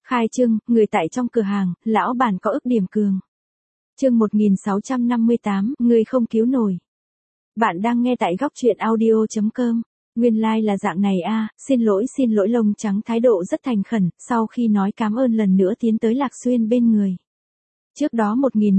Khai trương, người tại trong cửa hàng, lão bản có ức điểm cường. Chương 1658, người không cứu nổi. Bạn đang nghe tại góc truyện audio.com. Nguyên lai là dạng này a, xin lỗi lông trắng thái độ rất thành khẩn, sau khi nói cảm ơn lần nữa tiến tới Lạc Xuyên bên người. Trước đó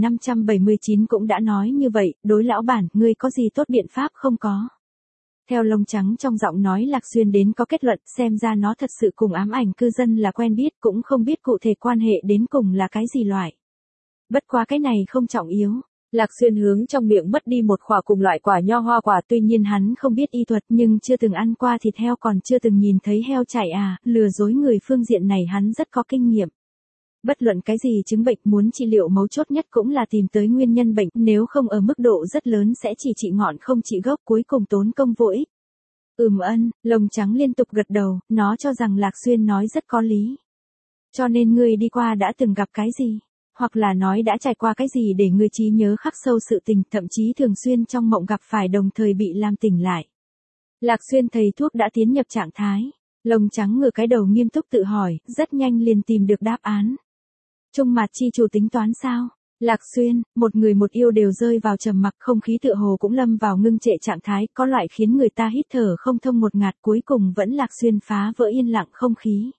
1579 cũng đã nói như vậy, đối lão bản, ngươi có gì tốt biện pháp không có. Theo lông trắng trong giọng nói Lạc Xuyên đến có kết luận, xem ra nó thật sự cùng ám ảnh cư dân là quen biết, cũng không biết cụ thể quan hệ đến cùng là cái gì loại. Bất quá cái này không trọng yếu. Lạc Xuyên hướng trong miệng mất đi một khỏa cùng loại quả nho hoa quả, tuy nhiên hắn không biết y thuật nhưng chưa từng ăn qua thịt heo, còn chưa từng nhìn thấy heo chạy lừa dối người phương diện này hắn rất có kinh nghiệm. Bất luận cái gì chứng bệnh muốn trị liệu mấu chốt nhất cũng là tìm tới nguyên nhân bệnh, nếu không ở mức độ rất lớn sẽ chỉ trị ngọn không trị gốc, cuối cùng tốn công vô ích. Lông trắng liên tục gật đầu, nó cho rằng Lạc Xuyên nói rất có lý. Cho nên ngươi đi qua đã từng gặp cái gì? Hoặc là nói đã trải qua cái gì để ngươi trí nhớ khắc sâu sự tình, thậm chí thường xuyên trong mộng gặp phải đồng thời bị làm tỉnh lại. Lạc Xuyên thầy thuốc đã tiến nhập trạng thái. Lông trắng ngửa cái đầu nghiêm túc tự hỏi, rất nhanh liền tìm được đáp án. Trung Mạt chi chủ tính toán sao? Lạc Xuyên, một người một yêu đều rơi vào trầm mặc, không khí tựa hồ cũng lâm vào ngưng trệ trạng thái, có loại khiến người ta hít thở không thông một ngạt, cuối cùng vẫn Lạc Xuyên phá vỡ yên lặng không khí.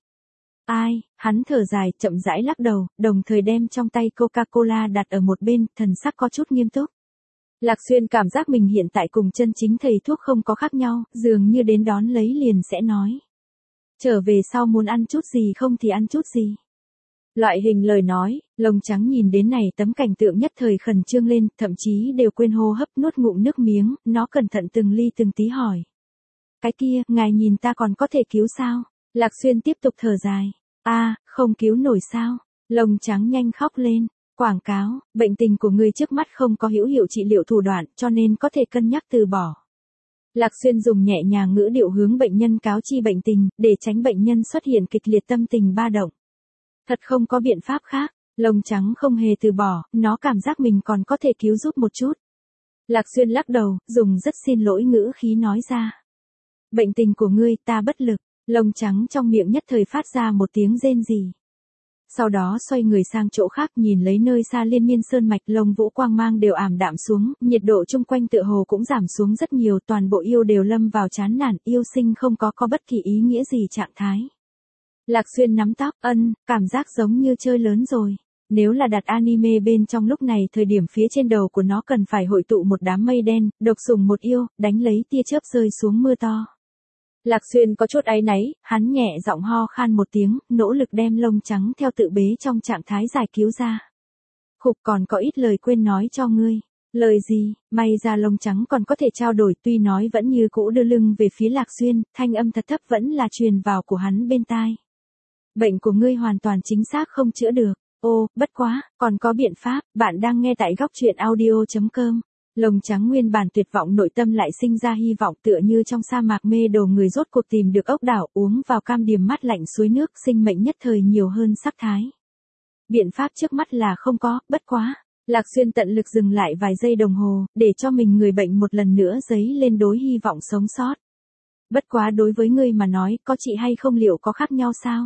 Hắn thở dài, chậm rãi lắc đầu, đồng thời đem trong tay Coca-Cola đặt ở một bên, thần sắc có chút nghiêm túc. Lạc Xuyên cảm giác mình hiện tại cùng chân chính thầy thuốc không có khác nhau, dường như đến đón lấy liền sẽ nói. Trở về sau muốn ăn chút gì không thì ăn chút gì. Loại hình lời nói, lông trắng nhìn đến này tấm cảnh tượng nhất thời khẩn trương lên, thậm chí đều quên hô hấp, nuốt ngụm nước miếng, nó cẩn thận từng ly từng tí hỏi. Cái kia, ngài nhìn ta còn có thể cứu sao? Lạc Xuyên tiếp tục thở dài. Không cứu nổi sao? Lông trắng nhanh khóc lên. Quảng cáo, bệnh tình của ngươi trước mắt không có hữu hiệu trị liệu thủ đoạn, cho nên có thể cân nhắc từ bỏ. Lạc Xuyên dùng nhẹ nhàng ngữ điệu hướng bệnh nhân cáo chi bệnh tình, để tránh bệnh nhân xuất hiện kịch liệt tâm tình ba động. Thật không có biện pháp khác, lông trắng không hề từ bỏ, nó cảm giác mình còn có thể cứu giúp một chút. Lạc Xuyên lắc đầu, dùng rất xin lỗi ngữ khí nói ra. Bệnh tình của ngươi ta bất lực, lông trắng trong miệng nhất thời phát ra một tiếng rên rỉ. Sau đó xoay người sang chỗ khác, nhìn lấy nơi xa liên miên sơn mạch, lông vũ quang mang đều ảm đạm xuống, nhiệt độ chung quanh tựa hồ cũng giảm xuống rất nhiều, toàn bộ yêu đều lâm vào chán nản, yêu sinh không có bất kỳ ý nghĩa gì trạng thái. Lạc Xuyên nắm tóc, cảm giác giống như chơi lớn rồi. Nếu là đặt anime bên trong lúc này thời điểm phía trên đầu của nó cần phải hội tụ một đám mây đen, độc sủng một yêu, đánh lấy tia chớp rơi xuống mưa to. Lạc Xuyên có chút áy náy, hắn nhẹ giọng ho khan một tiếng, nỗ lực đem lông trắng theo tự bế trong trạng thái giải cứu ra. Còn có ít lời quên nói cho ngươi. Lời gì? May ra lông trắng còn có thể trao đổi, tuy nói vẫn như cũ đưa lưng về phía Lạc Xuyên, thanh âm thật thấp vẫn là truyền vào của hắn bên tai. Bệnh của ngươi hoàn toàn chính xác không chữa được. Bất quá, còn có biện pháp. Bạn đang nghe tại góc truyện audio.com. Lông trắng nguyên bản tuyệt vọng nội tâm lại sinh ra hy vọng, tựa như trong sa mạc mê đồ người rốt cuộc tìm được ốc đảo, uống vào cam điềm mát lạnh suối nước, sinh mệnh nhất thời nhiều hơn sắc thái. Biện pháp trước mắt là không có, bất quá. Lạc Xuyên tận lực dừng lại vài giây đồng hồ, để cho mình người bệnh một lần nữa dấy lên đối hy vọng sống sót. Bất quá đối với ngươi mà nói, có trị hay không liệu có khác nhau sao?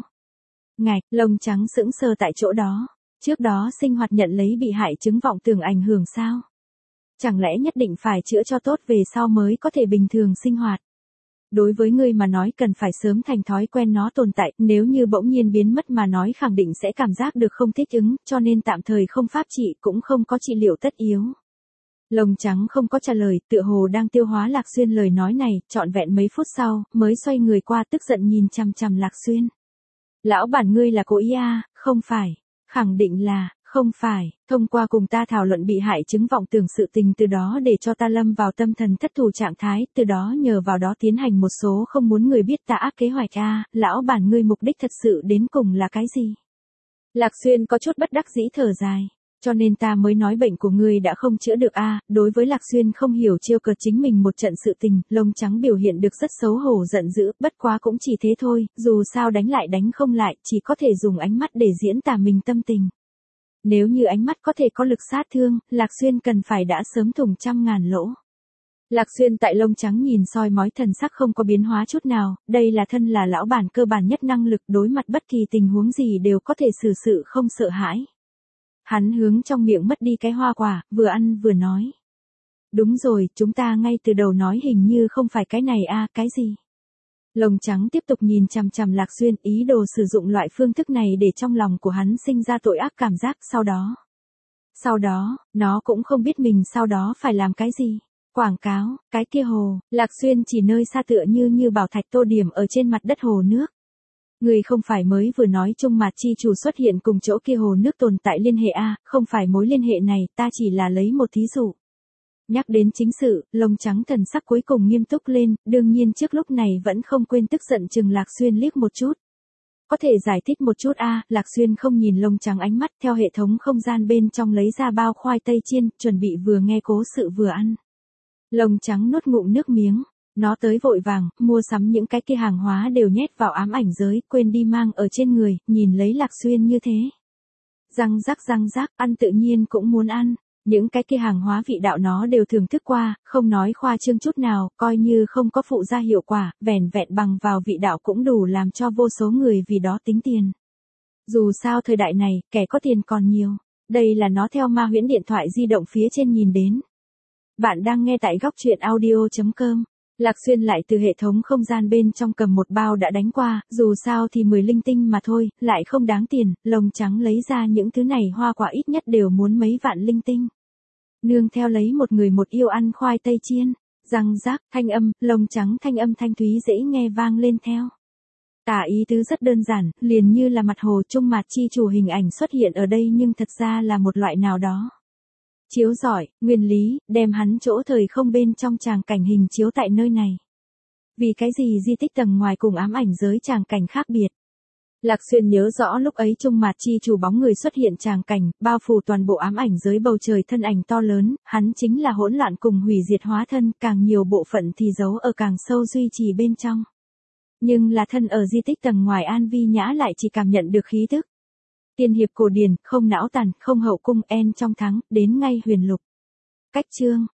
Lông trắng sững sờ tại chỗ đó. Trước đó sinh hoạt nhận lấy bị hại chứng vọng tưởng ảnh hưởng sao? Chẳng lẽ nhất định phải chữa cho tốt về sau mới có thể bình thường sinh hoạt? Đối với ngươi mà nói cần phải sớm thành thói quen nó tồn tại, nếu như bỗng nhiên biến mất mà nói khẳng định sẽ cảm giác được không thích ứng, cho nên tạm thời không pháp trị cũng không có trị liệu tất yếu. Lông trắng không có trả lời, tựa hồ đang tiêu hóa Lạc Xuyên lời nói này, trọn vẹn mấy phút sau, mới xoay người qua tức giận nhìn chằm chằm Lạc Xuyên. Lão bản ngươi là cố ý không phải. Khẳng định là, không phải, thông qua cùng ta thảo luận bị hại chứng vọng tưởng sự tình, từ đó để cho ta lâm vào tâm thần thất thủ trạng thái, từ đó nhờ vào đó tiến hành một số không muốn người biết ta ác kế hoạch lão bản ngươi mục đích thật sự đến cùng là cái gì? Lạc Xuyên có chút bất đắc dĩ thở dài. Cho nên ta mới nói bệnh của ngươi đã không chữa được đối với Lạc Xuyên không hiểu trêu cợt chính mình một trận sự tình, lông trắng biểu hiện được rất xấu hổ giận dữ, bất quá cũng chỉ thế thôi, dù sao đánh lại đánh không lại, chỉ có thể dùng ánh mắt để diễn tả mình tâm tình. Nếu như ánh mắt có thể có lực sát thương, Lạc Xuyên cần phải đã sớm thủng trăm ngàn lỗ. Lạc Xuyên tại lông trắng nhìn soi mói thần sắc không có biến hóa chút nào, đây là thân là lão bản cơ bản nhất năng lực đối mặt bất kỳ tình huống gì đều có thể xử sự không sợ hãi. Hắn hướng trong miệng mất đi cái hoa quả, vừa ăn vừa nói. Đúng rồi, chúng ta ngay từ đầu nói hình như không phải cái này a, cái gì? Lông trắng tiếp tục nhìn chằm chằm Lạc Xuyên, ý đồ sử dụng loại phương thức này để trong lòng của hắn sinh ra tội ác cảm giác, sau đó, nó cũng không biết mình sau đó phải làm cái gì. Quảng cáo, cái kia hồ, Lạc Xuyên chỉ nơi xa tựa như bảo thạch tô điểm ở trên mặt đất hồ nước. Người không phải mới vừa nói Trung Mạt chi chủ xuất hiện cùng chỗ kia hồ nước tồn tại liên hệ a, không phải mối liên hệ này, ta chỉ là lấy một thí dụ. Nhắc đến chính sự, lông trắng thần sắc cuối cùng nghiêm túc lên, đương nhiên trước lúc này vẫn không quên tức giận chừng Lạc Xuyên liếc một chút. Có thể giải thích một chút a? Lạc Xuyên không nhìn lông trắng ánh mắt, theo hệ thống không gian bên trong lấy ra bao khoai tây chiên, chuẩn bị vừa nghe cố sự vừa ăn. Lông trắng nuốt ngụm nước miếng, nó tới vội vàng, mua sắm những cái kia hàng hóa đều nhét vào ám ảnh giới, quên đi mang ở trên người, nhìn lấy Lạc Xuyên như thế. Răng rắc, ăn tự nhiên cũng muốn ăn. Những cái kia hàng hóa vị đạo nó đều thưởng thức qua, không nói khoa trương chút nào, coi như không có phụ gia hiệu quả, vẻn vẹn bằng vào vị đạo cũng đủ làm cho vô số người vì đó tính tiền. Dù sao thời đại này, kẻ có tiền còn nhiều. Đây là nó theo ma huyễn điện thoại di động phía trên nhìn đến. Bạn đang nghe tại góc truyện audio.com. Lạc Xuyên lại từ hệ thống không gian bên trong cầm một bao đã đánh qua, dù sao thì 10 linh tinh mà thôi, lại không đáng tiền, lông trắng lấy ra những thứ này hoa quả ít nhất đều muốn mấy vạn linh tinh. Nương theo lấy một người một yêu ăn khoai tây chiên, răng rác, thanh âm, lông trắng thanh âm thanh thúy dễ nghe vang lên theo. Tả ý tứ rất đơn giản, liền như là mặt hồ Trung Mạt chi chủ hình ảnh xuất hiện ở đây nhưng thật ra là một loại nào đó. Chiếu giỏi, nguyên lý, đem hắn chỗ thời không bên trong tràng cảnh hình chiếu tại nơi này. Vì cái gì di tích tầng ngoài cùng ám ảnh giới tràng cảnh khác biệt? Lạc Xuyên nhớ rõ lúc ấy Trung Mạt chi chủ bóng người xuất hiện tràng cảnh, bao phủ toàn bộ ám ảnh giới bầu trời thân ảnh to lớn, hắn chính là hỗn loạn cùng hủy diệt hóa thân, càng nhiều bộ phận thì giấu ở càng sâu duy trì bên trong. Nhưng là thân ở di tích tầng ngoài An Vi Nhã lại chỉ cảm nhận được khí tức. Tiên hiệp cổ điển, không não tàn, không hậu cung, en trong thắng, đến ngay huyền lục. Cách chương,